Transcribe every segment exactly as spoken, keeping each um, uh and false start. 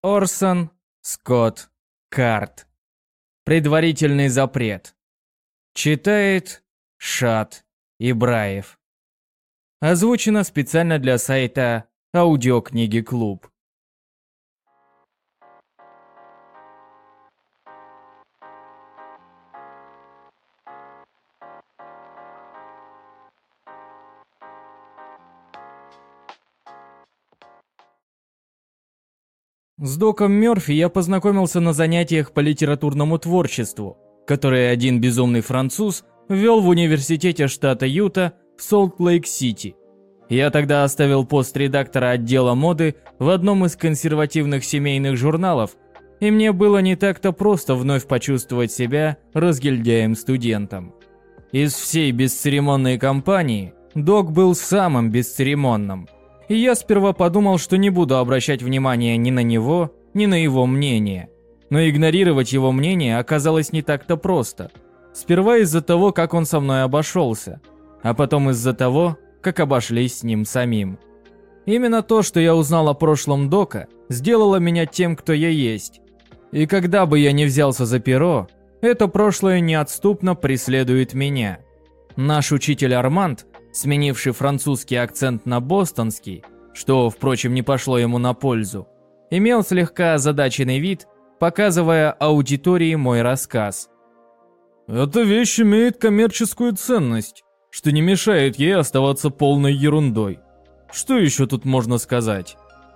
Орсон Скотт Кард. Предварительный запрет. Читает Шад Ибраев. Озвучено специально для сайта Аудиокниги Клуб. С Доком Мёрфи я познакомился на занятиях по литературному творчеству, которые один безумный француз вел в университете штата Юта в Солт-Лейк-Сити. Я тогда оставил пост редактора отдела моды в одном из консервативных семейных журналов, и мне было не так-то просто вновь почувствовать себя разгильдяем-студентом. Из всей бесцеремонной компании Док был самым бесцеремонным. И я сперва подумал, что не буду обращать внимания ни на него, ни на его мнение. Но игнорировать его мнение оказалось не так-то просто. Сперва из-за того, как он со мной обошелся, а потом из-за того, как обошлись с ним самим. Именно то, что я узнал о прошлом Дока, сделало меня тем, кто я есть. И когда бы я ни взялся за перо, это прошлое неотступно преследует меня. Наш учитель Арманд, сменивший французский акцент на бостонский, что, впрочем, не пошло ему на пользу, имел слегка озадаченный вид, показывая аудитории мой рассказ. «Эта вещь имеет коммерческую ценность, что не мешает ей оставаться полной ерундой. Что еще тут можно сказать?»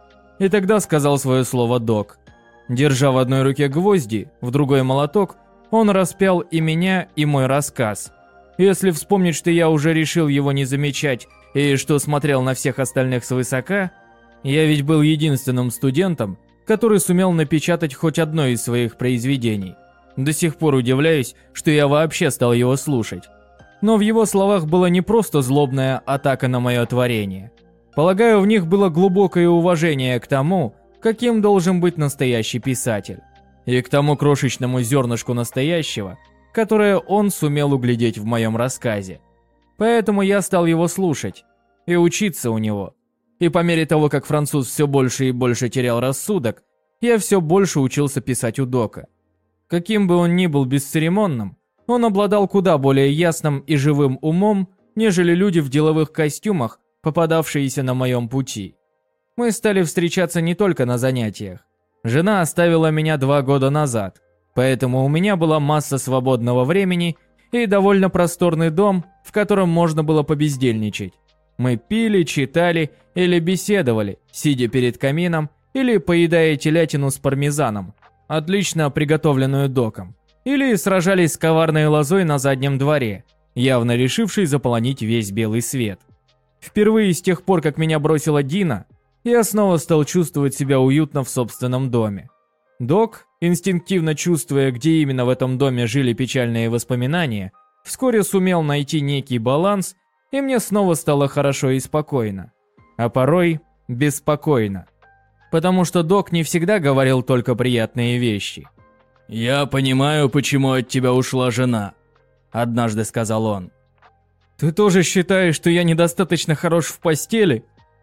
И тогда сказал свое слово Док. Держа в одной руке гвозди, в другой молоток, он распял и меня, и мой рассказ. Если вспомнить, что я уже решил его не замечать и что смотрел на всех остальных свысока, я ведь был единственным студентом, который сумел напечатать хоть одно из своих произведений. До сих пор удивляюсь, что я вообще стал его слушать. Но в его словах была не просто злобная атака на мое творение. Полагаю, в них было глубокое уважение к тому, каким должен быть настоящий писатель. И к тому крошечному зернышку настоящего, которое он сумел углядеть в моем рассказе. Поэтому я стал его слушать и учиться у него. И по мере того, как француз все больше и больше терял рассудок, я все больше учился писать у Дока. Каким бы он ни был бесцеремонным, он обладал куда более ясным и живым умом, нежели люди в деловых костюмах, попадавшиеся на моем пути. Мы стали встречаться не только на занятиях. Жена оставила меня два года назад. Поэтому у меня была масса свободного времени и довольно просторный дом, в котором можно было побездельничать. Мы пили, читали или беседовали, сидя перед камином или поедая телятину с пармезаном, отлично приготовленную Доком, или сражались с коварной лозой на заднем дворе, явно решившей заполонить весь белый свет. Впервые с тех пор, как меня бросила Дина, я снова стал чувствовать себя уютно в собственном доме. Док, инстинктивно чувствуя, где именно в этом доме жили печальные воспоминания, вскоре сумел найти некий баланс, и мне снова стало хорошо и спокойно. А порой беспокойно. Потому что Док не всегда говорил только приятные вещи. «Я понимаю, почему от тебя ушла жена», — однажды сказал он. «Ты тоже считаешь, что я недостаточно хорош в постели?»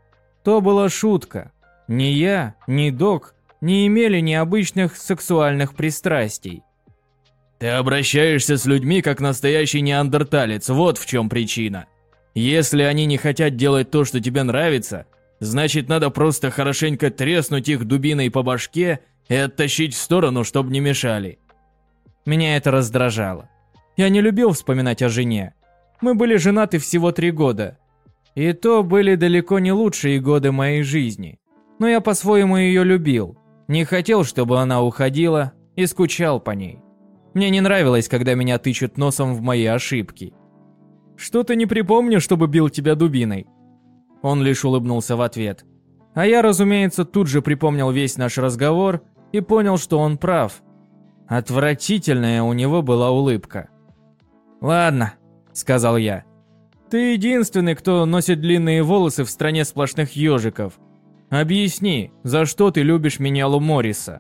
То была шутка. Ни я, ни Док не имели необычных сексуальных пристрастий. «Ты обращаешься с людьми как настоящий неандерталец, вот в чем причина. Если они не хотят делать то, что тебе нравится, значит, надо просто хорошенько треснуть их дубиной по башке и оттащить в сторону, чтобы не мешали». Меня это раздражало. Я не любил вспоминать о жене. Мы были женаты всего три года. И то были далеко не лучшие годы моей жизни. Но я по-своему ее любил. Не хотел, чтобы она уходила, и скучал по ней. Мне не нравилось, когда меня тычут носом в мои ошибки. «Что-то не припомню, чтобы бил тебя дубиной». Он лишь улыбнулся в ответ. А я, разумеется, тут же припомнил весь наш разговор и понял, что он прав. Отвратительная у него была улыбка. «Ладно», — сказал я. «Ты единственный, кто носит длинные волосы в стране сплошных ежиков. Объясни, за что ты любишь менялу Морриса?»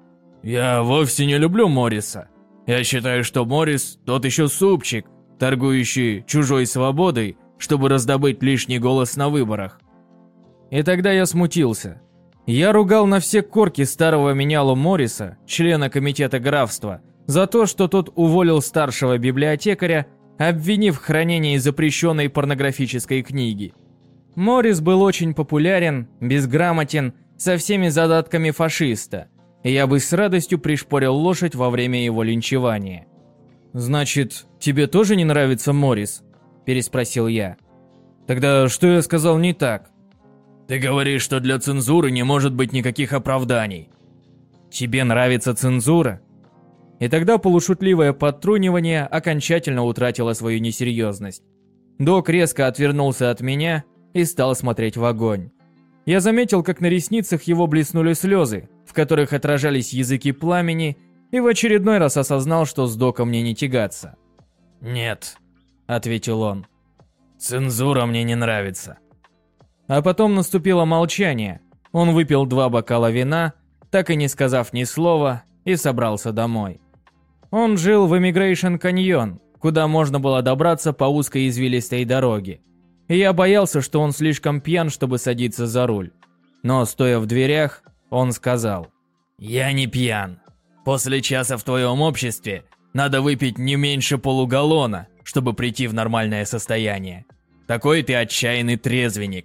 «Я вовсе не люблю Морриса. Я считаю, что Моррис тот еще супчик, торгующий чужой свободой, чтобы раздобыть лишний голос на выборах». И тогда я смутился. Я ругал на все корки старого менялу Морриса, члена комитета графства, за то, что тот уволил старшего библиотекаря, обвинив в хранении запрещенной порнографической книги. Моррис был очень популярен, безграмотен, со всеми задатками фашиста, и я бы с радостью пришпорил лошадь во время его линчевания. «Значит, тебе тоже не нравится Моррис?» – переспросил я. «Тогда что я сказал не так?» «Ты говоришь, что для цензуры не может быть никаких оправданий». «Тебе нравится цензура?» И тогда полушутливое подтрунивание окончательно утратило свою несерьезность. Док резко отвернулся от меня и стал смотреть в огонь. Я заметил, как на ресницах его блеснули слезы, в которых отражались языки пламени, и в очередной раз осознал, что с Доком мне не тягаться. «Нет», — ответил он. «Цензура мне не нравится». А потом наступило молчание. Он выпил два бокала вина, так и не сказав ни слова, и собрался домой. Он жил в Эмигрейшн Каньон, куда можно было добраться по узкой извилистой дороге. И я боялся, что он слишком пьян, чтобы садиться за руль. Но, стоя в дверях, он сказал: «Я не пьян. После часа в твоем обществе надо выпить не меньше полугаллона, чтобы прийти в нормальное состояние. Такой ты отчаянный трезвенник».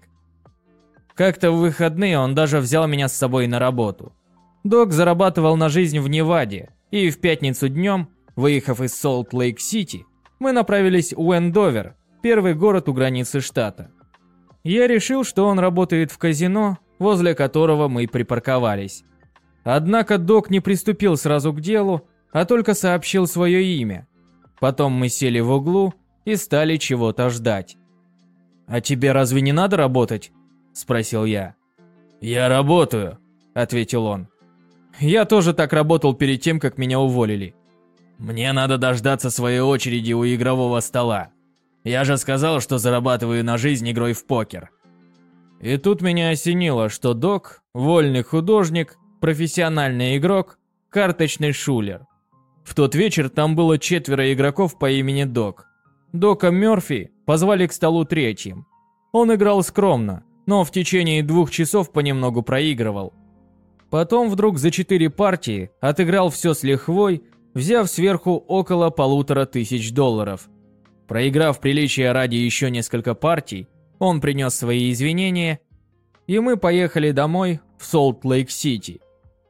Как-то в выходные он даже взял меня с собой на работу. Док зарабатывал на жизнь в Неваде, и в пятницу днем, выехав из Солт-Лейк-Сити, мы направились в Уэндовер, первый город у границы штата. Я решил, что он работает в казино, возле которого мы припарковались. Однако Док не приступил сразу к делу, а только сообщил свое имя. Потом мы сели в углу и стали чего-то ждать. «А тебе разве не надо работать?» – спросил я. «Я работаю», – ответил он. «Я тоже так работал перед тем, как меня уволили». «Мне надо дождаться своей очереди у игрового стола. Я же сказал, что зарабатываю на жизнь игрой в покер». И тут меня осенило, что Док – вольный художник, профессиональный игрок, карточный шулер. В тот вечер там было четверо игроков по имени Док. Дока Мёрфи позвали к столу третьим. Он играл скромно, но в течение двух часов понемногу проигрывал. Потом вдруг за четыре партии отыграл все с лихвой, взяв сверху около полутора тысяч долларов. Проиграв приличия ради еще несколько партий, он принес свои извинения, и мы поехали домой в Солт-Лейк-Сити.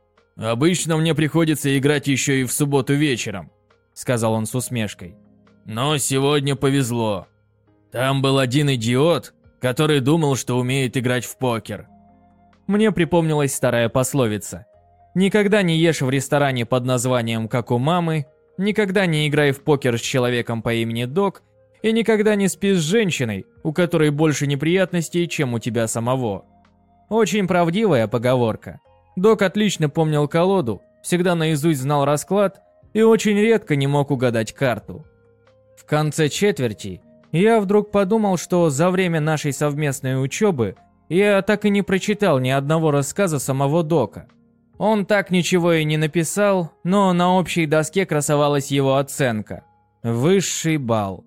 «Обычно мне приходится играть еще и в субботу вечером», — сказал он с усмешкой. «Но сегодня повезло. Там был один идиот, который думал, что умеет играть в покер». Мне припомнилась старая пословица: «Никогда не ешь в ресторане под названием «как у мамы», никогда не играй в покер с человеком по имени Док и никогда не спи с женщиной, у которой больше неприятностей, чем у тебя самого». Очень правдивая поговорка. Док отлично помнил колоду, всегда наизусть знал расклад и очень редко не мог угадать карту. В конце четверти я вдруг подумал, что за время нашей совместной учебы я так и не прочитал ни одного рассказа самого Дока. Он так ничего и не написал, но на общей доске красовалась его оценка. Высший балл.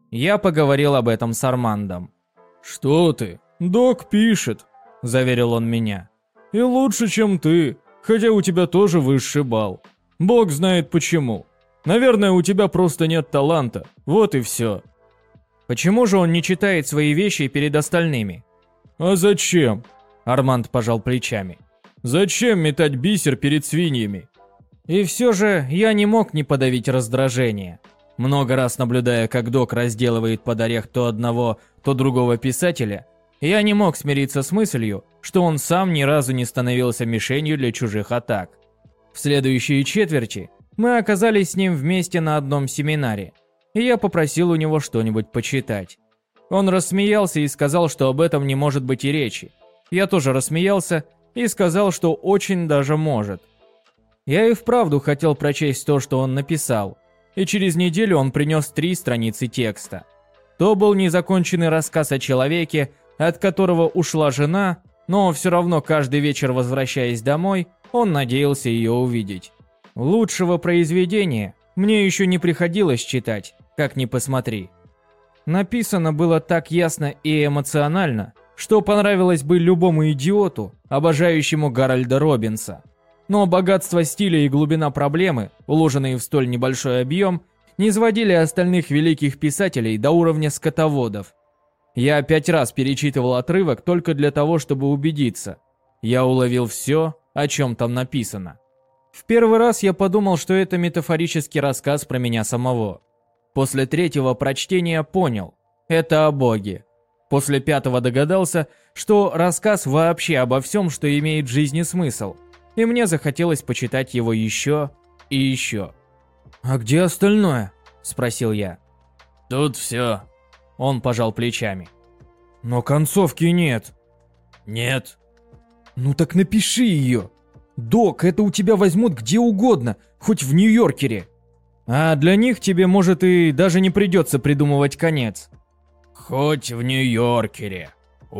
Я поговорил об этом с Армандом. «Что ты? Док пишет», – заверил он меня. «И лучше, чем ты, хотя у тебя тоже высший балл. Бог знает почему. Наверное, у тебя просто нет таланта, вот и все». «Почему же он не читает свои вещи перед остальными?» «А зачем?» – Арманд пожал плечами. «Зачем метать бисер перед свиньями?» И все же я не мог не подавить раздражение. Много раз наблюдая, как Док разделывает под орех то одного, то другого писателя, я не мог смириться с мыслью, что он сам ни разу не становился мишенью для чужих атак. В следующие четверти мы оказались с ним вместе на одном семинаре, и я попросил у него что-нибудь почитать. Он рассмеялся и сказал, что об этом не может быть и речи. Я тоже рассмеялся и сказал, что очень даже может. Я и вправду хотел прочесть то, что он написал, и через неделю он принес три страницы текста. То был незаконченный рассказ о человеке, от которого ушла жена, но все равно каждый вечер, возвращаясь домой, он надеялся ее увидеть. Лучшего произведения мне еще не приходилось читать, как ни посмотри. Написано было так ясно и эмоционально, что понравилось бы любому идиоту, обожающему Гарольда Роббинса. Но богатство стиля и глубина проблемы, уложенные в столь небольшой объем, не сводили остальных великих писателей до уровня скотоводов. Я пять раз перечитывал отрывок только для того, чтобы убедиться. Я уловил все, о чем там написано. В первый раз я подумал, что это метафорический рассказ про меня самого. После третьего прочтения понял – это о Боге. После пятого догадался, что рассказ вообще обо всем, что имеет в жизни смысл. И мне захотелось почитать его еще и еще. «А где остальное?» – спросил я. «Тут все». Он пожал плечами. «Но концовки нет». «Нет». «Ну так напиши ее. Док, это у тебя возьмут где угодно, хоть в Нью-Йоркере». «А для них тебе, может, и даже не придется придумывать конец». «Хоть в Нью-Йоркере.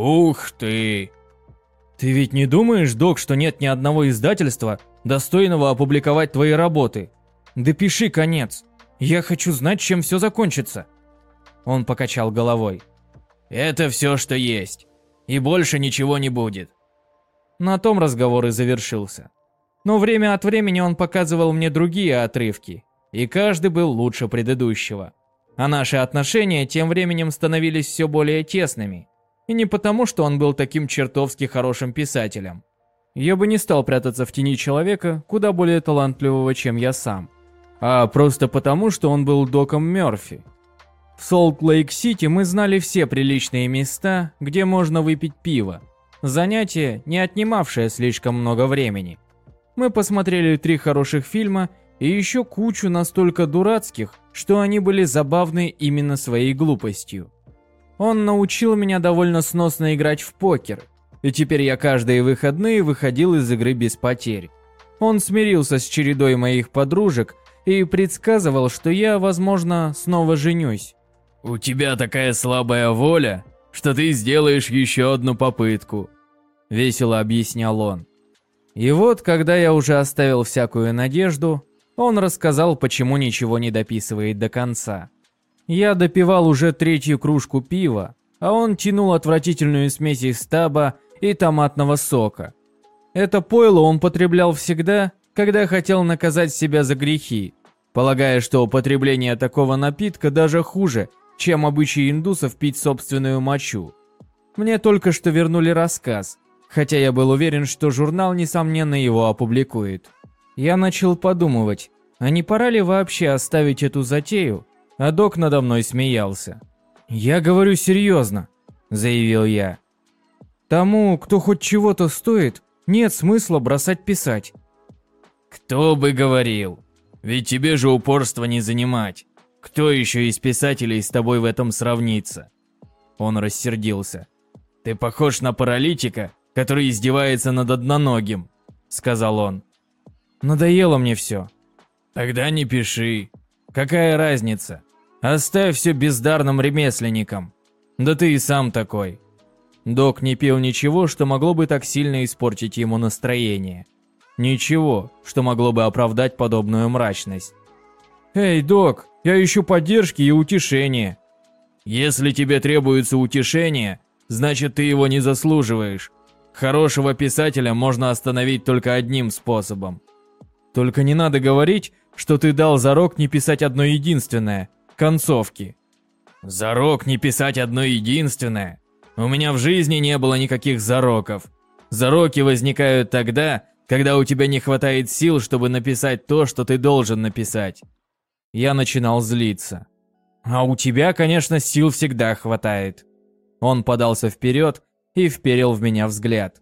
Ух ты!» «Ты ведь не думаешь, Док, что нет ни одного издательства, достойного опубликовать твои работы? Допиши конец. Я хочу знать, чем все закончится». Он покачал головой. «Это все, что есть. И больше ничего не будет». На том разговор и завершился. Но время от времени он показывал мне другие отрывки, и каждый был лучше предыдущего. А наши отношения тем временем становились все более тесными. И не потому, что он был таким чертовски хорошим писателем. Я бы не стал прятаться в тени человека, куда более талантливого, чем я сам. А просто потому, что он был Доком Мёрфи. В Солт-Лейк-Сити мы знали все приличные места, где можно выпить пиво. Занятие, не отнимавшее слишком много времени. Мы посмотрели три хороших фильма и еще кучу настолько дурацких, что они были забавны именно своей глупостью. Он научил меня довольно сносно играть в покер, и теперь я каждые выходные выходил из игры без потерь. Он смирился с чередой моих подружек и предсказывал, что я, возможно, снова женюсь. «У тебя такая слабая воля, что ты сделаешь еще одну попытку», — весело объяснял он. И вот, когда я уже оставил всякую надежду, он рассказал, почему ничего не дописывает до конца. Я допивал уже третью кружку пива, а он тянул отвратительную смесь из таба и томатного сока. Это пойло он потреблял всегда, когда хотел наказать себя за грехи, полагая, что употребление такого напитка даже хуже, чем обычай индусов пить собственную мочу. Мне только что вернули рассказ, хотя я был уверен, что журнал, несомненно, его опубликует. Я начал подумывать, а не пора ли вообще оставить эту затею, а Док надо мной смеялся. «Я говорю серьезно», — заявил я. «Тому, кто хоть чего-то стоит, нет смысла бросать писать». «Кто бы говорил? Ведь тебе же упорство не занимать. Кто еще из писателей с тобой в этом сравнится?» Он рассердился. «Ты похож на паралитика, который издевается над одноногим», — сказал он. «Надоело мне все». «Тогда не пиши». «Какая разница? Оставь все бездарным ремесленникам. Да ты и сам такой». Док не пил ничего, что могло бы так сильно испортить ему настроение. Ничего, что могло бы оправдать подобную мрачность. «Эй, Док, я ищу поддержки и утешения». «Если тебе требуется утешение, значит ты его не заслуживаешь. Хорошего писателя можно остановить только одним способом». «Только не надо говорить, что ты дал зарок не писать одно единственное – концовки». «Зарок не писать одно единственное? У меня в жизни не было никаких зароков. Зароки возникают тогда, когда у тебя не хватает сил, чтобы написать то, что ты должен написать». Я начинал злиться. «А у тебя, конечно, сил всегда хватает». Он подался вперед и вперил в меня взгляд.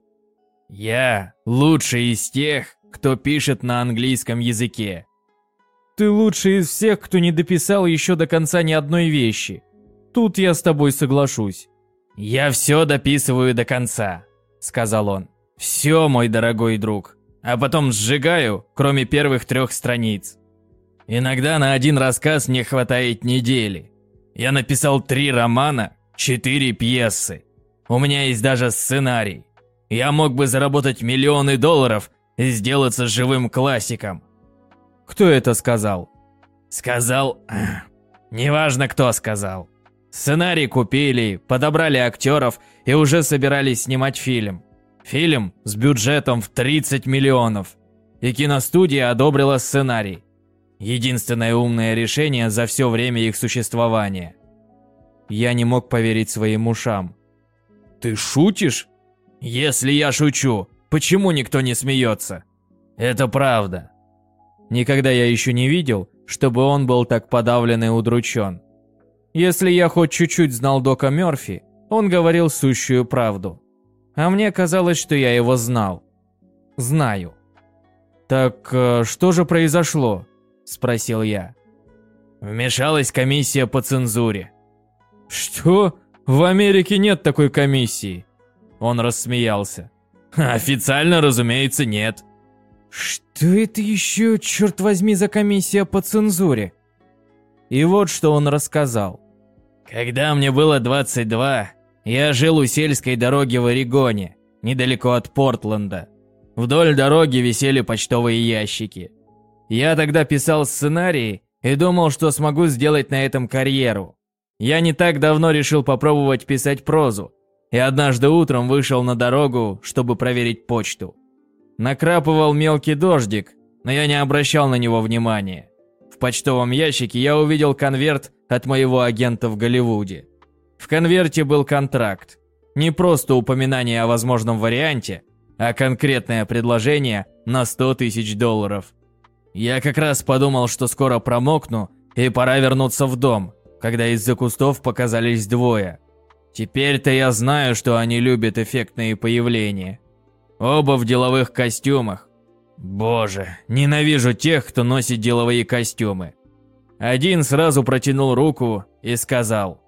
«Я лучший из тех, кто пишет на английском языке». «Ты лучший из всех, кто не дописал еще до конца ни одной вещи. Тут я с тобой соглашусь». «Я все дописываю до конца», — сказал он. «Все, мой дорогой друг. А потом сжигаю, кроме первых трех страниц. Иногда на один рассказ мне хватает недели. Я написал три романа, четыре пьесы. У меня есть даже сценарий. Я мог бы заработать миллионы долларов и сделаться живым классиком». «Кто это сказал?» «Сказал... Неважно, кто сказал. Сценарий купили, подобрали актеров и уже собирались снимать фильм. Фильм с бюджетом в тридцать миллионов. И киностудия одобрила сценарий. Единственное умное решение за все время их существования. Я не мог поверить своим ушам. Ты шутишь? Если я шучу, почему никто не смеется? Это правда. Никогда я еще не видел, чтобы он был так подавлен и удручен. Если я хоть чуть-чуть знал Дока Мёрфи, он говорил сущую правду. А мне казалось, что я его знал. Знаю. «Так э, что же произошло?» – спросил я. Вмешалась комиссия по цензуре. «Что? В Америке нет такой комиссии!» Он рассмеялся. «Официально, разумеется, нет». «Что это еще, черт возьми, за комиссия по цензуре?» И вот что он рассказал. «Когда мне было двадцать два, я жил у сельской дороги в Орегоне, недалеко от Портленда. Вдоль дороги висели почтовые ящики. Я тогда писал сценарии и думал, что смогу сделать на этом карьеру. Я не так давно решил попробовать писать прозу, и однажды утром вышел на дорогу, чтобы проверить почту. Накрапывал мелкий дождик, но я не обращал на него внимания. В почтовом ящике я увидел конверт от моего агента в Голливуде. В конверте был контракт. Не просто упоминание о возможном варианте, а конкретное предложение на сто тысяч долларов. Я как раз подумал, что скоро промокну и пора вернуться в дом, когда из-за кустов показались двое. Теперь-то я знаю, что они любят эффектные появления. Оба в деловых костюмах. Боже, ненавижу тех, кто носит деловые костюмы. Один сразу протянул руку и сказал: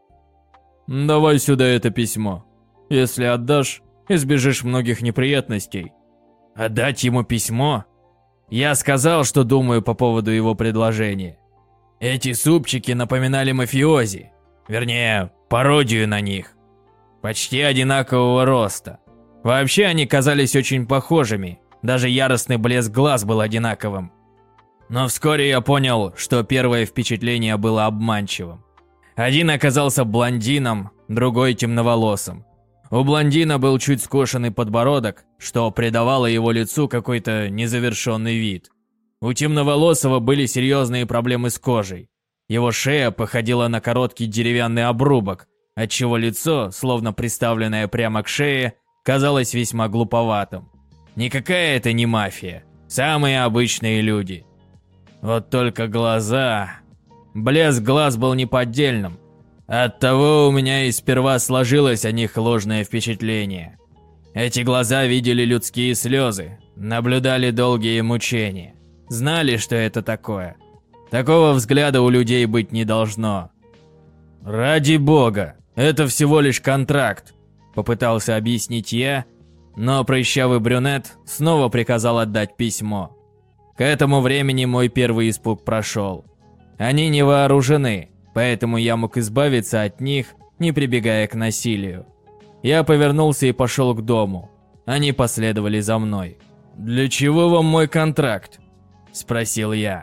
«Давай сюда это письмо. Если отдашь, избежишь многих неприятностей». Отдать ему письмо? Я сказал, что думаю по поводу его предложения. Эти супчики напоминали мафиози. Вернее, пародию на них. Почти одинакового роста. Вообще они казались очень похожими. Даже яростный блеск глаз был одинаковым. Но вскоре я понял, что первое впечатление было обманчивым. Один оказался блондином, другой темноволосым. У блондина был чуть скошенный подбородок, что придавало его лицу какой-то незавершенный вид. У темноволосого были серьезные проблемы с кожей. Его шея походила на короткий деревянный обрубок, отчего лицо, словно приставленное прямо к шее, казалось весьма глуповатым. Никакая это не мафия, самые обычные люди. Вот только глаза... Блеск глаз был неподдельным. Оттого у меня и сперва сложилось о них ложное впечатление. Эти глаза видели людские слезы, наблюдали долгие мучения. Знали, что это такое. Такого взгляда у людей быть не должно. «Ради бога, это всего лишь контракт», — попытался объяснить я, но прыщавый брюнет снова приказал отдать письмо. К этому времени мой первый испуг прошел. Они не вооружены, поэтому я мог избавиться от них, не прибегая к насилию. Я повернулся и пошел к дому. Они последовали за мной. «Для чего вам мой контракт?» – спросил я.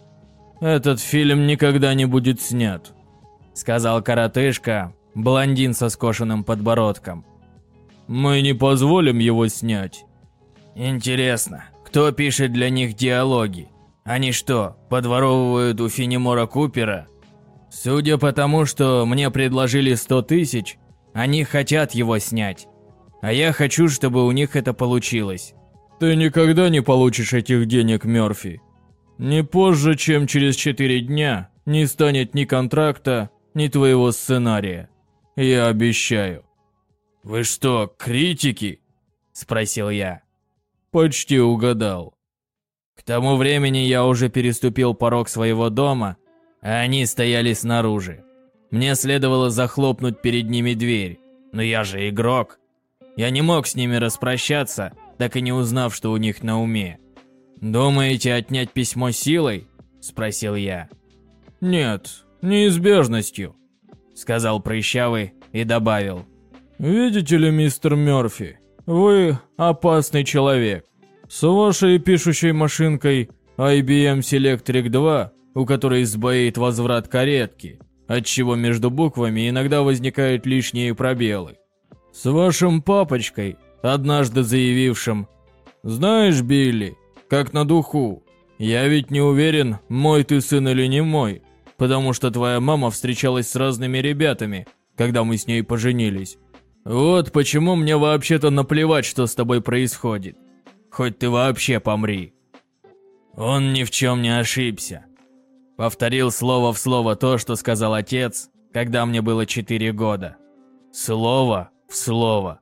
«Этот фильм никогда не будет снят», – сказал коротышка, блондин со скошенным подбородком. «Мы не позволим его снять». «Интересно, кто пишет для них диалоги? Они что, подворовывают у Фенемора Купера? Судя по тому, что мне предложили сто тысяч, они хотят его снять. А я хочу, чтобы у них это получилось». «Ты никогда не получишь этих денег, Мёрфи. Не позже, чем через четыре дня, не станет ни контракта, ни твоего сценария. Я обещаю». «Вы что, критики?» – спросил я. «Почти угадал». К тому времени я уже переступил порог своего дома, а они стояли снаружи. Мне следовало захлопнуть перед ними дверь, но я же игрок. Я не мог с ними распрощаться, так и не узнав, что у них на уме. «Думаете отнять письмо силой?» – спросил я. «Нет, неизбежностью», – сказал прыщавый и добавил. «Видите ли, мистер Мёрфи, вы опасный человек. С вашей пишущей машинкой ай би эм Selectric два, у которой сбоит возврат каретки, отчего между буквами иногда возникают лишние пробелы. С вашим папочкой, однажды заявившим: «Знаешь, Билли, как на духу, я ведь не уверен, мой ты сын или не мой, потому что твоя мама встречалась с разными ребятами, когда мы с ней поженились. Вот почему мне вообще-то наплевать, что с тобой происходит. Хоть ты вообще помри». Он ни в чем не ошибся. Повторил слово в слово то, что сказал отец, когда мне было четыре года. Слово в слово.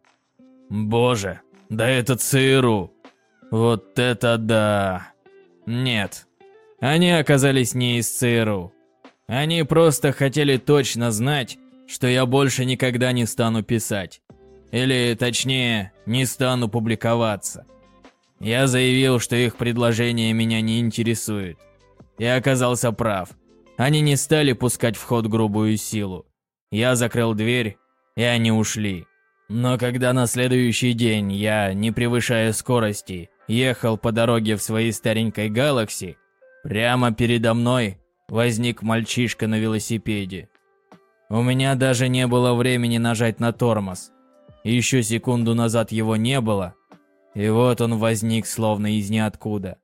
Боже, да это ЦРУ. Вот это да. Нет, они оказались не из ЦРУ. Они просто хотели точно знать, что я больше никогда не стану писать. Или, точнее, не стану публиковаться. Я заявил, что их предложение меня не интересует. И оказался прав. Они не стали пускать в ход грубую силу. Я закрыл дверь, и они ушли. Но когда на следующий день я, не превышая скорости, ехал по дороге в своей старенькой Галакси, прямо передо мной возник мальчишка на велосипеде. У меня даже не было времени нажать на тормоз. Еще секунду назад его не было, и вот он возник словно из ниоткуда.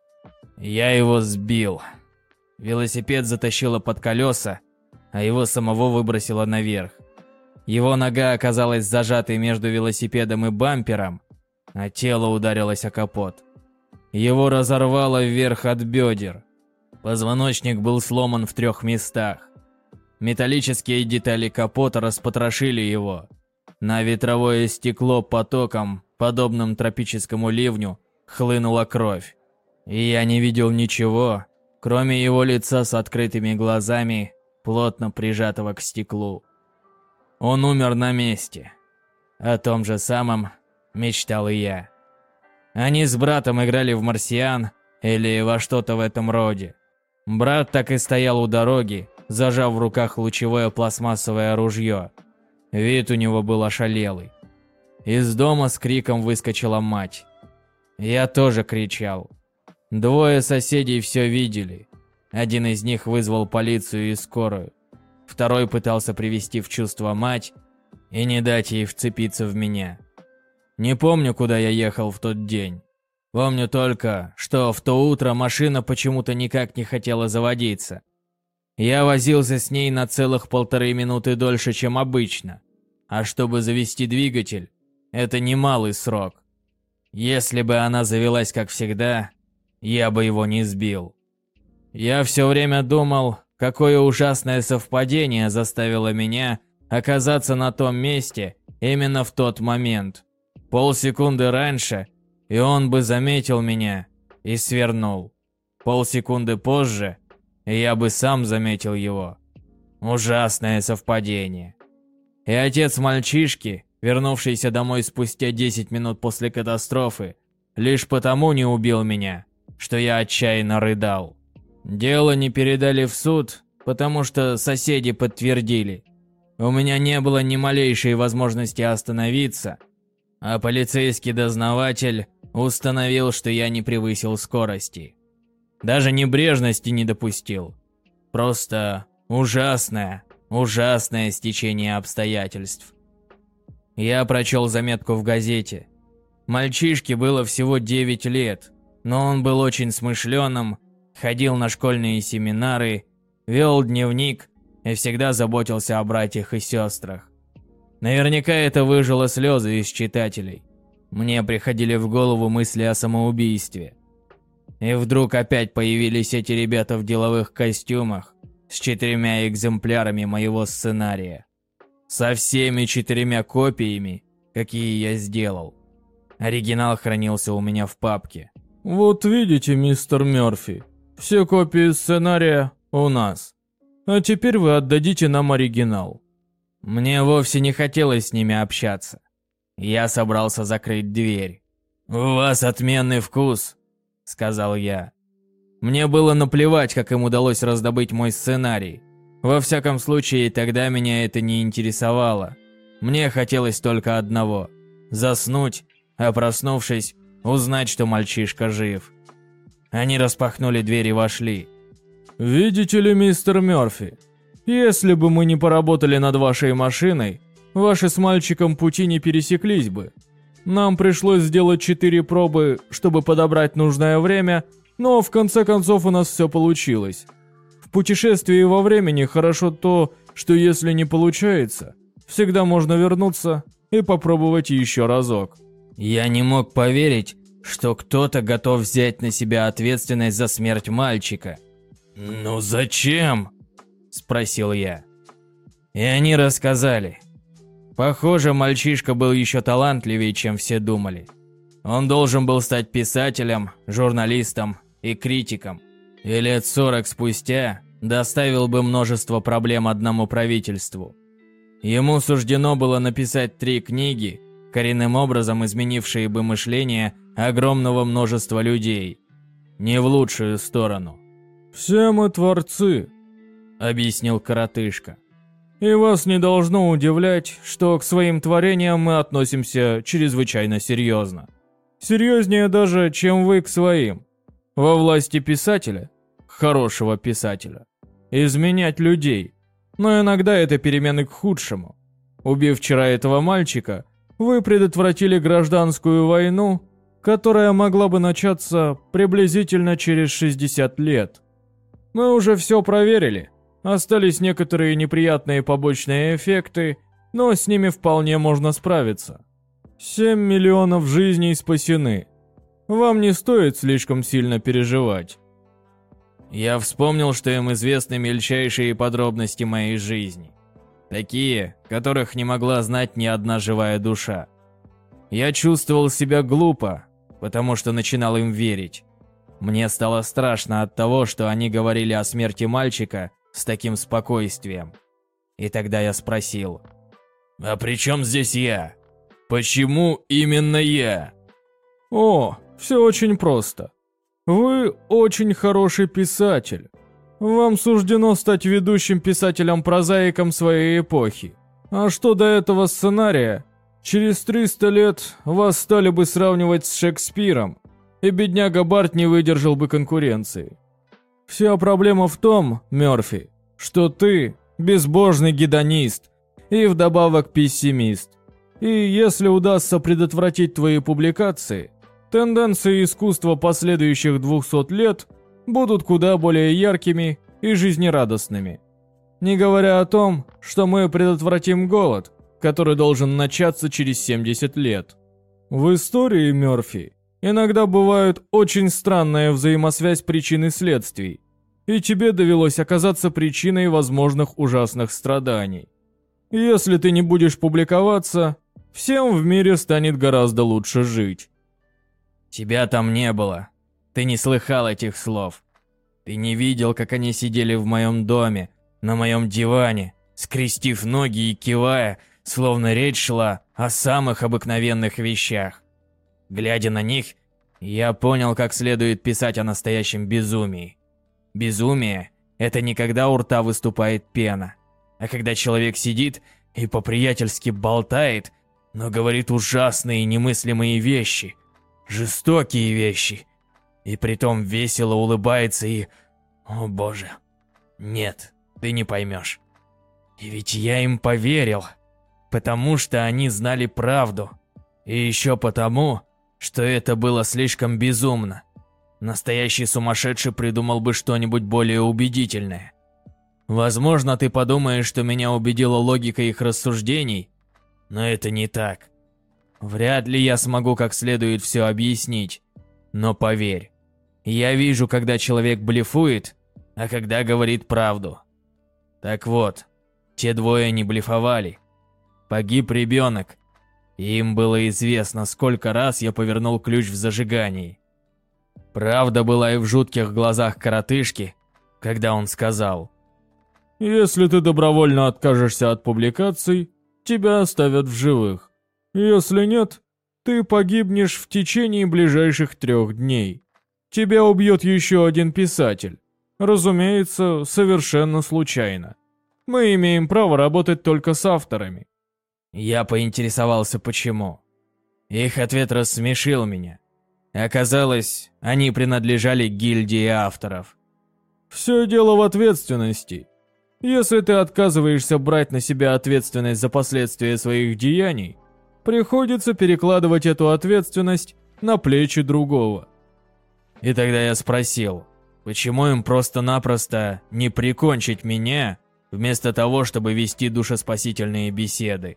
Я его сбил. Велосипед затащило под колеса, а его самого выбросило наверх. Его нога оказалась зажатой между велосипедом и бампером, а тело ударилось о капот. Его разорвало вверх от бедер. Позвоночник был сломан в трех местах. Металлические детали капота распотрошили его. На ветровое стекло потоком, подобным тропическому ливню, хлынула кровь. И я не видел ничего, кроме его лица с открытыми глазами, плотно прижатого к стеклу. Он умер на месте. О том же самом мечтал и я. Они с братом играли в «Марсиан» или во что-то в этом роде. Брат так и стоял у дороги, зажав в руках лучевое пластмассовое ружье. Вид у него был ошалелый. Из дома с криком выскочила мать. Я тоже кричал. Двое соседей все видели. Один из них вызвал полицию и скорую. Второй пытался привести в чувство мать и не дать ей вцепиться в меня. Не помню, куда я ехал в тот день. Помню только, что в то утро машина почему-то никак не хотела заводиться. Я возился с ней на целых полторы минуты дольше, чем обычно. А чтобы завести двигатель, это немалый срок. Если бы она завелась как всегда, я бы его не сбил. Я все время думал, какое ужасное совпадение заставило меня оказаться на том месте именно в тот момент. Полсекунды раньше, и он бы заметил меня и свернул. Полсекунды позже, и я бы сам заметил его. Ужасное совпадение. И отец мальчишки, вернувшийся домой спустя десять минут после катастрофы, лишь потому не убил меня, что я отчаянно рыдал. Дело не передали в суд, потому что соседи подтвердили. У меня не было ни малейшей возможности остановиться, а полицейский дознаватель установил, что я не превысил скорости. Даже небрежности не допустил. Просто ужасное, ужасное стечение обстоятельств. Я прочел заметку в газете. Мальчишке было всего девять лет, но он был очень смышленым, ходил на школьные семинары, вел дневник и всегда заботился о братьях и сестрах. Наверняка это выжило слезы из читателей. Мне приходили в голову мысли о самоубийстве. И вдруг опять появились эти ребята в деловых костюмах с четырьмя экземплярами моего сценария. Со всеми четырьмя копиями, какие я сделал. Оригинал хранился у меня в папке. «Вот видите, мистер Мёрфи, все копии сценария у нас. А теперь вы отдадите нам оригинал». Мне вовсе не хотелось с ними общаться. Я собрался закрыть дверь. «У вас отменный вкус», — сказал я. Мне было наплевать, как им удалось раздобыть мой сценарий. Во всяком случае, тогда меня это не интересовало. Мне хотелось только одного – заснуть, а проснувшись, узнать, что мальчишка жив. Они распахнули дверь и вошли. «Видите ли, мистер Мёрфи, Если бы мы не поработали над вашей машиной, ваши с мальчиком пути не пересеклись бы. Нам пришлось сделать четыре пробы, чтобы подобрать нужное время, но в конце концов у нас все получилось. В путешествии во времени хорошо то, что если не получается, всегда можно вернуться и попробовать еще разок. Я не мог поверить, что кто-то готов взять на себя ответственность за смерть мальчика. «Ну зачем?» – спросил я. И они рассказали. Похоже, мальчишка был еще талантливее, чем все думали. Он должен был стать писателем, журналистом и критиком. И лет сорок спустя доставил бы множество проблем одному правительству. Ему суждено было написать три книги, коренным образом изменившие бы мышление огромного множества людей. Не в лучшую сторону. «Все мы творцы», — объяснил коротышка. «И вас не должно удивлять, что к своим творениям мы относимся чрезвычайно серьезно. Серьезнее даже, чем вы к своим. Во власти писателя, хорошего писателя, изменять людей. Но иногда это перемены к худшему. Убив вчера этого мальчика, вы предотвратили гражданскую войну, которая могла бы начаться приблизительно через шестьдесят лет. Мы уже все проверили. Остались некоторые неприятные побочные эффекты, но с ними вполне можно справиться. Семь миллионов жизней спасены. Вам не стоит слишком сильно переживать». Я вспомнил, что им известны мельчайшие подробности моей жизни. Такие, которых не могла знать ни одна живая душа. Я чувствовал себя глупо, потому что начинал им верить. Мне стало страшно от того, что они говорили о смерти мальчика с таким спокойствием. И тогда я спросил: «А при чем здесь я? Почему именно я?» «О, все очень просто. Вы очень хороший писатель. Вам суждено стать ведущим писателем-прозаиком своей эпохи. А что до этого сценария? Через триста лет вас стали бы сравнивать с Шекспиром, и бедняга Барт не выдержал бы конкуренции. Вся проблема в том, Мёрфи, что ты безбожный гедонист и вдобавок пессимист. И если удастся предотвратить твои публикации, тенденции искусства последующих двухсот лет будут куда более яркими и жизнерадостными. Не говоря о том, что мы предотвратим голод, который должен начаться через семьдесят лет. В истории, Мёрфи, иногда бывает очень странная взаимосвязь причин и следствий, и тебе довелось оказаться причиной возможных ужасных страданий. Если ты не будешь публиковаться, всем в мире станет гораздо лучше жить». «Тебя там не было. Ты не слыхал этих слов. Ты не видел, как они сидели в моем доме, на моем диване, скрестив ноги и кивая, словно речь шла о самых обыкновенных вещах. Глядя на них, я понял, как следует писать о настоящем безумии. Безумие – это не когда у рта выступает пена, а когда человек сидит и по-приятельски болтает, но говорит ужасные немыслимые вещи, жестокие вещи, и притом весело улыбается и... О боже, нет, ты не поймешь. И ведь я им поверил, потому что они знали правду, и еще потому, что это было слишком безумно. Настоящий сумасшедший придумал бы что-нибудь более убедительное. Возможно, ты подумаешь, что меня убедила логика их рассуждений, но это не так. Вряд ли я смогу как следует все объяснить, но поверь, я вижу, когда человек блефует, а когда говорит правду. Так вот, те двое не блефовали. Погиб ребенок, и им было известно, сколько раз я повернул ключ в зажигании. Правда была и в жутких глазах коротышки, когда он сказал: «Если ты добровольно откажешься от публикаций, тебя оставят в живых. Если нет, ты погибнешь в течение ближайших трех дней. Тебя убьет еще один писатель. Разумеется, совершенно случайно. Мы имеем право работать только с авторами». Я поинтересовался, почему. Их ответ рассмешил меня. Оказалось, они принадлежали к гильдии авторов. «Все дело в ответственности. Если ты отказываешься брать на себя ответственность за последствия своих деяний, приходится перекладывать эту ответственность на плечи другого. И тогда я спросил, почему им просто-напросто не прикончить меня, вместо того, чтобы вести душеспасительные беседы?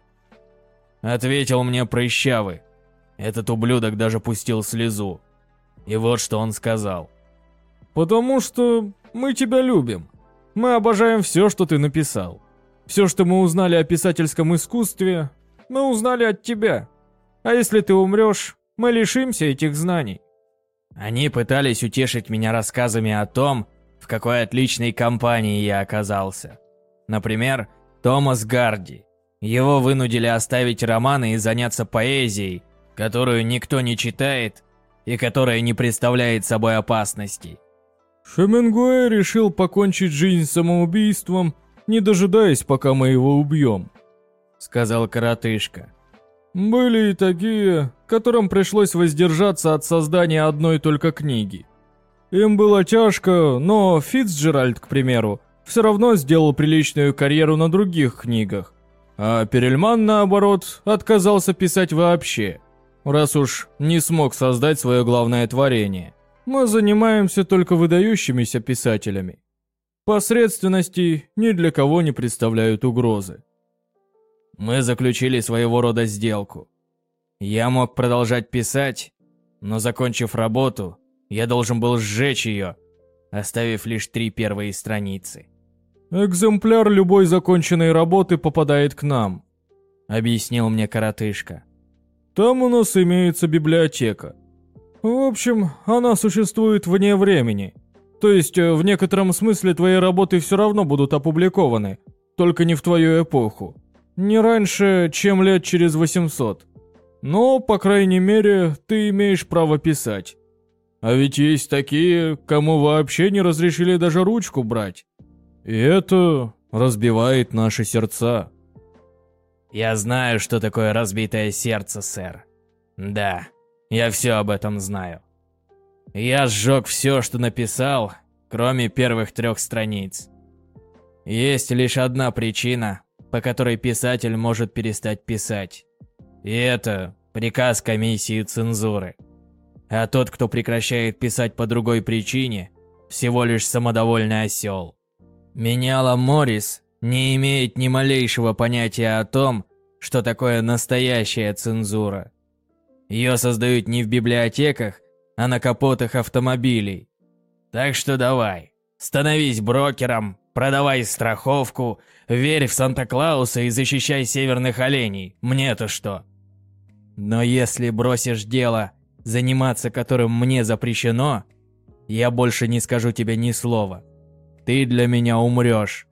Ответил мне прыщавый. Этот ублюдок даже пустил слезу. И вот что он сказал. «Потому что мы тебя любим. Мы обожаем все, что ты написал. Все, что мы узнали о писательском искусстве, мы узнали от тебя. А если ты умрешь, мы лишимся этих знаний». Они пытались утешить меня рассказами о том, в какой отличной компании я оказался. Например, Томас Гарди. Его вынудили оставить романы и заняться поэзией, которую никто не читает и которая не представляет собой опасности. Хемингуэй решил покончить жизнь самоубийством, не дожидаясь, пока мы его убьем, сказал коротышка. Были и такие, которым пришлось воздержаться от создания одной только книги. Им было тяжко, но Фицджеральд, к примеру, все равно сделал приличную карьеру на других книгах. А Перельман, наоборот, отказался писать вообще, раз уж не смог создать свое главное творение. Мы занимаемся только выдающимися писателями. Посредственности ни для кого не представляют угрозы. Мы заключили своего рода сделку. Я мог продолжать писать, но, закончив работу, я должен был сжечь ее, оставив лишь три первые страницы. «Экземпляр любой законченной работы попадает к нам», — объяснил мне коротышка. «Там у нас имеется библиотека. В общем, она существует вне времени. То есть, в некотором смысле твои работы все равно будут опубликованы, только не в твою эпоху. Не раньше, чем лет через восемьсот. Но, по крайней мере, ты имеешь право писать. А ведь есть такие, кому вообще не разрешили даже ручку брать. И это разбивает наши сердца». Я знаю, что такое разбитое сердце, сэр. Да, я все об этом знаю. Я сжег все, что написал, кроме первых трех страниц. Есть лишь одна причина, по которой писатель может перестать писать. И это приказ комиссии цензуры. А тот, кто прекращает писать по другой причине, всего лишь самодовольный осел. Меняла Моррис не имеет ни малейшего понятия о том, что такое настоящая цензура. Ее создают не в библиотеках, а на капотах автомобилей. Так что давай, становись брокером, продавай страховку, верь в Санта-Клауса и защищай северных оленей. Мне-то что? Но если бросишь дело, заниматься которым мне запрещено, я больше не скажу тебе ни слова. Ты для меня умрешь.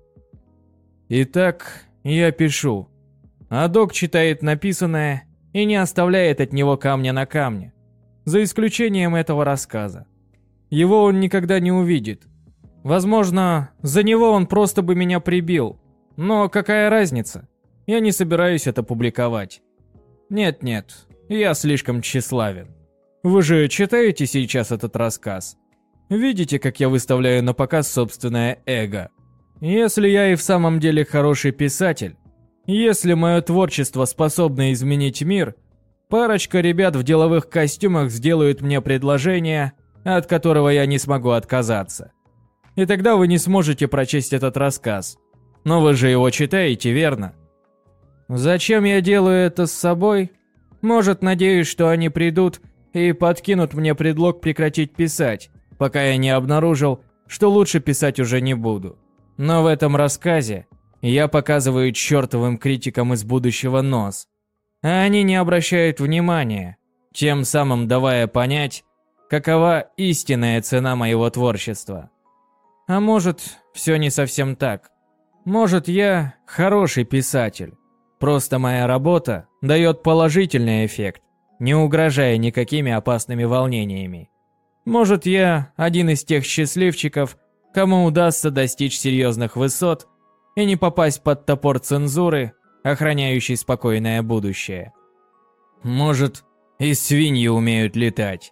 Итак, я пишу. А док читает написанное и не оставляет от него камня на камне. За исключением этого рассказа. Его он никогда не увидит. Возможно, за него он просто бы меня прибил. Но какая разница? Я не собираюсь это публиковать. Нет-нет, я слишком тщеславен. Вы же читаете сейчас этот рассказ? Видите, как я выставляю на показ собственное эго? Если я и в самом деле хороший писатель, если мое творчество способно изменить мир, парочка ребят в деловых костюмах сделают мне предложение, от которого я не смогу отказаться. И тогда вы не сможете прочесть этот рассказ. Но вы же его читаете, верно? Зачем я делаю это с собой? Может, надеюсь, что они придут и подкинут мне предлог прекратить писать, пока я не обнаружил, что лучше писать уже не буду. Но в этом рассказе я показываю чертовым критикам из будущего нос, а они не обращают внимания, тем самым давая понять, какова истинная цена моего творчества. А может, все не совсем так. Может, я хороший писатель. Просто моя работа дает положительный эффект, не угрожая никакими опасными волнениями. Может, я один из тех счастливчиков, кому удастся достичь серьезных высот и не попасть под топор цензуры, охраняющий спокойное будущее. Может, и свиньи умеют летать.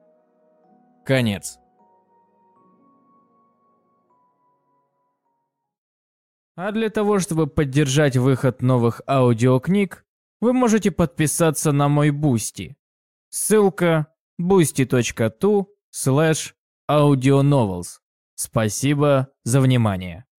Конец. А для того, чтобы поддержать выход новых аудиокниг, вы можете подписаться на мой Boosty. Ссылка boosty точка ту слэш аудионовелс. Спасибо за внимание.